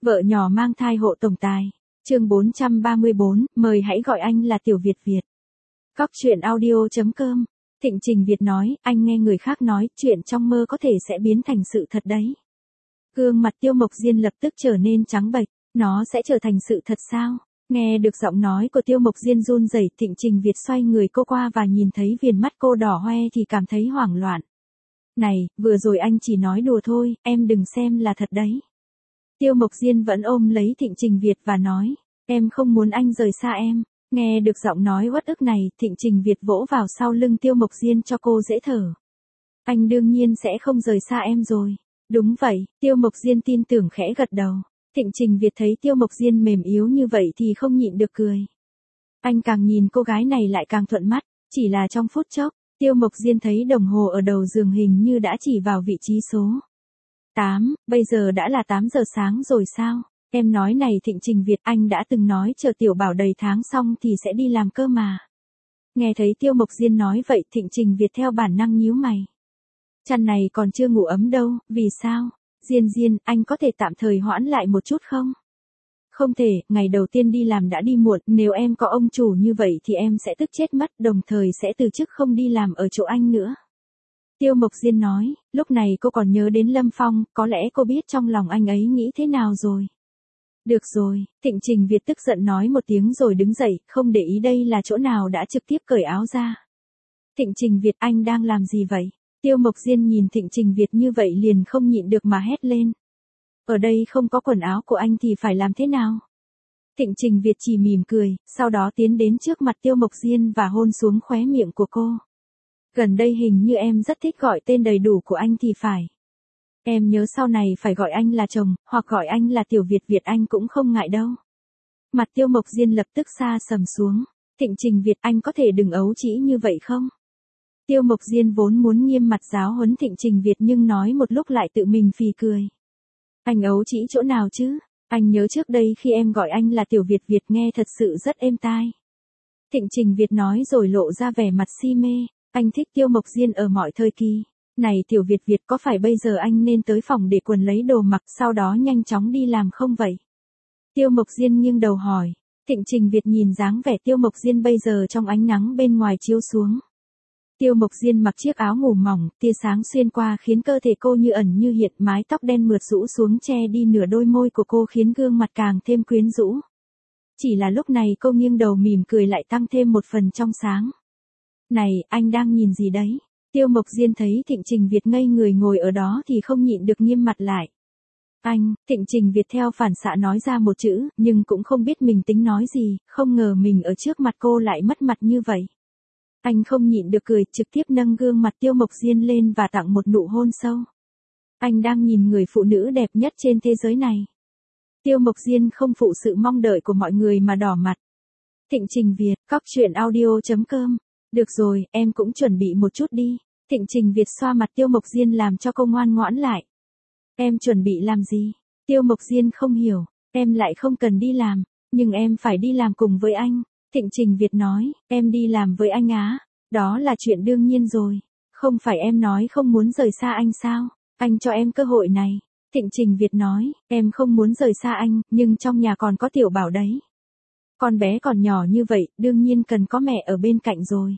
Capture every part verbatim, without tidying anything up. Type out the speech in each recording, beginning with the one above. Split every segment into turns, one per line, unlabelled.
Vợ nhỏ mang thai hộ tổng tài. Chương bốn trăm ba mươi bốn, mời hãy gọi anh là Tiểu Việt Việt. Cóc truyện audio chấm com. Thịnh Trình Việt nói, anh nghe người khác nói, chuyện trong mơ có thể sẽ biến thành sự thật đấy. Gương mặt Tiêu Mộc Diên lập tức trở nên trắng bệch, nó sẽ trở thành sự thật sao? Nghe được giọng nói của Tiêu Mộc Diên run rẩy, Thịnh Trình Việt xoay người cô qua và nhìn thấy viền mắt cô đỏ hoe thì cảm thấy hoảng loạn. Này, vừa rồi anh chỉ nói đùa thôi, em đừng xem là thật đấy. Tiêu Mộc Diên vẫn ôm lấy Thịnh Trình Việt và nói, em không muốn anh rời xa em. Nghe được giọng nói uất ức này, Thịnh Trình Việt vỗ vào sau lưng Tiêu Mộc Diên cho cô dễ thở. Anh đương nhiên sẽ không rời xa em rồi. Đúng vậy, Tiêu Mộc Diên tin tưởng khẽ gật đầu. Thịnh Trình Việt thấy Tiêu Mộc Diên mềm yếu như vậy thì không nhịn được cười. Anh càng nhìn cô gái này lại càng thuận mắt, chỉ là trong phút chốc, Tiêu Mộc Diên thấy đồng hồ ở đầu giường hình như đã chỉ vào vị trí số tám, bây giờ đã là tám giờ sáng rồi sao? Em nói này Thịnh Trình Việt, anh đã từng nói chờ tiểu bảo đầy tháng xong thì sẽ đi làm cơ mà. Nghe thấy Tiêu Mộc Diên nói vậy, Thịnh Trình Việt theo bản năng nhíu mày. Chăn này còn chưa ngủ ấm đâu, vì sao? Diên Diên, anh có thể tạm thời hoãn lại một chút không? Không thể, ngày đầu tiên đi làm đã đi muộn, nếu em có ông chủ như vậy thì em sẽ tức chết mất, đồng thời sẽ từ chức không đi làm ở chỗ anh nữa. Tiêu Mộc Diên nói, lúc này cô còn nhớ đến Lâm Phong, có lẽ cô biết trong lòng anh ấy nghĩ thế nào rồi. Được rồi, Thịnh Trình Việt tức giận nói một tiếng rồi đứng dậy, không để ý đây là chỗ nào đã trực tiếp cởi áo ra. Thịnh Trình Việt, anh đang làm gì vậy? Tiêu Mộc Diên nhìn Thịnh Trình Việt như vậy liền không nhịn được mà hét lên. Ở đây không có quần áo của anh thì phải làm thế nào? Thịnh Trình Việt chỉ mỉm cười, sau đó tiến đến trước mặt Tiêu Mộc Diên và hôn xuống khóe miệng của cô. Gần đây hình như em rất thích gọi tên đầy đủ của anh thì phải. Em nhớ sau này phải gọi anh là chồng, hoặc gọi anh là Tiểu Việt Việt anh cũng không ngại đâu. Mặt Tiêu Mộc Diên lập tức xa sầm xuống. Thịnh Trình Việt, anh có thể đừng ấu trĩ như vậy không? Tiêu Mộc Diên vốn muốn nghiêm mặt giáo huấn Thịnh Trình Việt nhưng nói một lúc lại tự mình phì cười. Anh ấu trĩ chỗ nào chứ? Anh nhớ trước đây khi em gọi anh là Tiểu Việt Việt nghe thật sự rất êm tai. Thịnh Trình Việt nói rồi lộ ra vẻ mặt si mê. Anh thích Tiêu Mộc Diên ở mọi thời kỳ. Này Tiểu Việt Việt, có phải bây giờ anh nên tới phòng để quần lấy đồ mặc sau đó nhanh chóng đi làm không vậy? Tiêu Mộc Diên nghiêng đầu hỏi. Thịnh Trình Việt nhìn dáng vẻ Tiêu Mộc Diên bây giờ trong ánh nắng bên ngoài chiếu xuống. Tiêu Mộc Diên mặc chiếc áo ngủ mỏng, tia sáng xuyên qua khiến cơ thể cô như ẩn như hiện, mái tóc đen mượt rũ xuống che đi nửa đôi môi của cô khiến gương mặt càng thêm quyến rũ. Chỉ là lúc này cô nghiêng đầu mỉm cười lại tăng thêm một phần trong sáng. Này, anh đang nhìn gì đấy? Tiêu Mộc Diên thấy Thịnh Trình Việt ngây người ngồi ở đó thì không nhịn được nghiêm mặt lại. Anh, Thịnh Trình Việt theo phản xạ nói ra một chữ, nhưng cũng không biết mình tính nói gì, không ngờ mình ở trước mặt cô lại mất mặt như vậy. Anh không nhịn được cười, trực tiếp nâng gương mặt Tiêu Mộc Diên lên và tặng một nụ hôn sâu. Anh đang nhìn người phụ nữ đẹp nhất trên thế giới này. Tiêu Mộc Diên không phụ sự mong đợi của mọi người mà đỏ mặt. Thịnh Trình Việt, cóc truyện audio chấm com. Được rồi, em cũng chuẩn bị một chút đi. Thịnh Trình Việt xoa mặt Tiêu Mộc Diên làm cho cô ngoan ngoãn lại. Em chuẩn bị làm gì? Tiêu Mộc Diên không hiểu. Em lại không cần đi làm, nhưng em phải đi làm cùng với anh. Thịnh Trình Việt nói, em đi làm với anh á, đó là chuyện đương nhiên rồi. Không phải em nói không muốn rời xa anh sao? Anh cho em cơ hội này. Thịnh Trình Việt nói, em không muốn rời xa anh, nhưng trong nhà còn có tiểu bảo đấy. Con bé còn nhỏ như vậy, đương nhiên cần có mẹ ở bên cạnh rồi.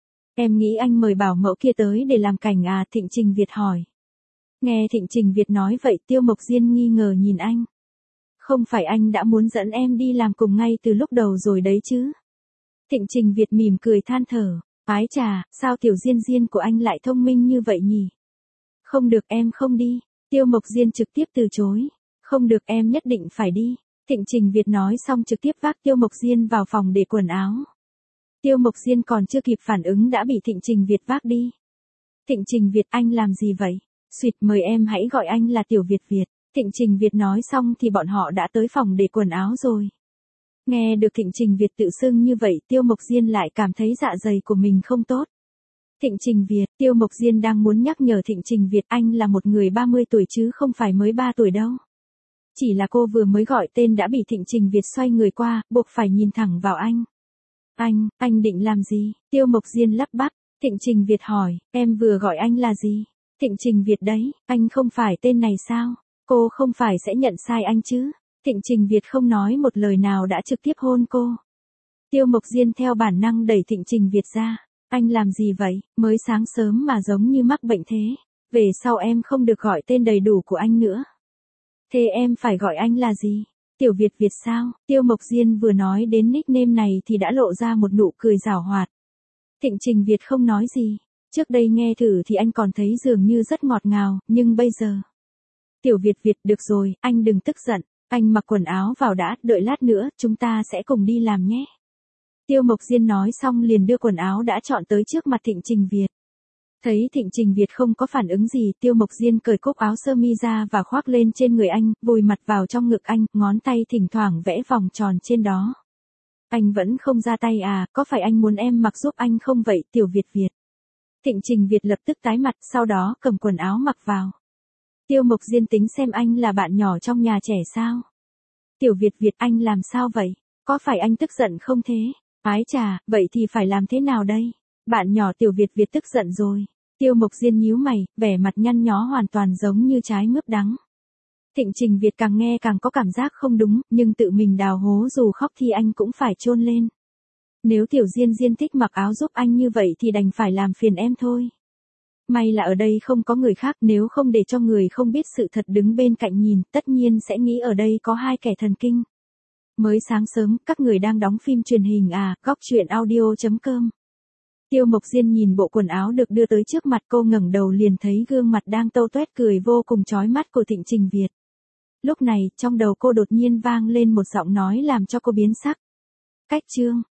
Em nghĩ anh mời bảo mẫu kia tới để làm cảnh à? Thịnh Trình Việt hỏi. Nghe Thịnh Trình Việt nói vậy, Tiêu Mộc Diên nghi ngờ nhìn anh. Không phải anh đã muốn dẫn em đi làm cùng ngay từ lúc đầu rồi đấy chứ? Thịnh Trình Việt mỉm cười than thở. Ái chà, sao Tiểu Diên Diên của anh lại thông minh như vậy nhỉ? Không được, em không đi. Tiêu Mộc Diên trực tiếp từ chối. Không được, em nhất định phải đi. Thịnh Trình Việt nói xong trực tiếp vác Tiêu Mộc Diên vào phòng để quần áo. Tiêu Mộc Diên còn chưa kịp phản ứng đã bị Thịnh Trình Việt vác đi. Thịnh Trình Việt, anh làm gì vậy? Xuyệt, mời em hãy gọi anh là Tiểu Việt Việt. Thịnh Trình Việt nói xong thì bọn họ đã tới phòng để quần áo rồi. Nghe được Thịnh Trình Việt tự xưng như vậy, Tiêu Mộc Diên lại cảm thấy dạ dày của mình không tốt. Thịnh Trình Việt, Tiêu Mộc Diên đang muốn nhắc nhở Thịnh Trình Việt anh là một người ba mươi tuổi chứ không phải mới ba tuổi đâu. Chỉ là cô vừa mới gọi tên đã bị Thịnh Trình Việt xoay người qua, buộc phải nhìn thẳng vào anh. Anh, anh định làm gì? Tiêu Mộc Diên lắp bắp. Thịnh Trình Việt hỏi, em vừa gọi anh là gì? Thịnh Trình Việt đấy, anh không phải tên này sao? Cô không phải sẽ nhận sai anh chứ? Thịnh Trình Việt không nói một lời nào đã trực tiếp hôn cô. Tiêu Mộc Diên theo bản năng đẩy Thịnh Trình Việt ra. Anh làm gì vậy, mới sáng sớm mà giống như mắc bệnh thế. Về sau em không được gọi tên đầy đủ của anh nữa. Thế em phải gọi anh là gì? Tiểu Việt Việt sao? Tiêu Mộc Diên vừa nói đến nickname này thì đã lộ ra một nụ cười giảo hoạt. Thịnh Trình Việt không nói gì. Trước đây nghe thử thì anh còn thấy dường như rất ngọt ngào, nhưng bây giờ... Tiểu Việt Việt, được rồi, anh đừng tức giận. Anh mặc quần áo vào đã, đợi lát nữa, chúng ta sẽ cùng đi làm nhé. Tiêu Mộc Diên nói xong liền đưa quần áo đã chọn tới trước mặt Thịnh Trình Việt. Thấy Thịnh Trình Việt không có phản ứng gì, Tiêu Mộc Diên cởi cúc áo sơ mi ra và khoác lên trên người anh, vùi mặt vào trong ngực anh, ngón tay thỉnh thoảng vẽ vòng tròn trên đó. Anh vẫn không ra tay à, có phải anh muốn em mặc giúp anh không vậy, Tiểu Việt Việt? Thịnh Trình Việt lập tức tái mặt, sau đó cầm quần áo mặc vào. Tiêu Mộc Diên tính xem anh là bạn nhỏ trong nhà trẻ sao? Tiểu Việt Việt, anh làm sao vậy? Có phải anh tức giận không thế? Ái chà, vậy thì phải làm thế nào đây? Bạn nhỏ Tiểu Việt Việt tức giận rồi. Tiêu Mộc Diên nhíu mày, vẻ mặt nhăn nhó hoàn toàn giống như trái mướp đắng. Thịnh Trình Việt càng nghe càng có cảm giác không đúng, nhưng tự mình đào hố dù khóc thì anh cũng phải chôn lên. Nếu Tiểu Diên Diên thích mặc áo giúp anh như vậy thì đành phải làm phiền em thôi. May là ở đây không có người khác, nếu không để cho người không biết sự thật đứng bên cạnh nhìn, tất nhiên sẽ nghĩ ở đây có hai kẻ thần kinh. Mới sáng sớm, các người đang đóng phim truyền hình à, góc truyện audio chấm com. Tiêu Mộc Diên nhìn bộ quần áo được đưa tới trước mặt cô, ngẩng đầu liền thấy gương mặt đang tâu tuét cười vô cùng chói mắt của Thịnh Trình Việt. Lúc này, trong đầu cô đột nhiên vang lên một giọng nói làm cho cô biến sắc. Cách chương.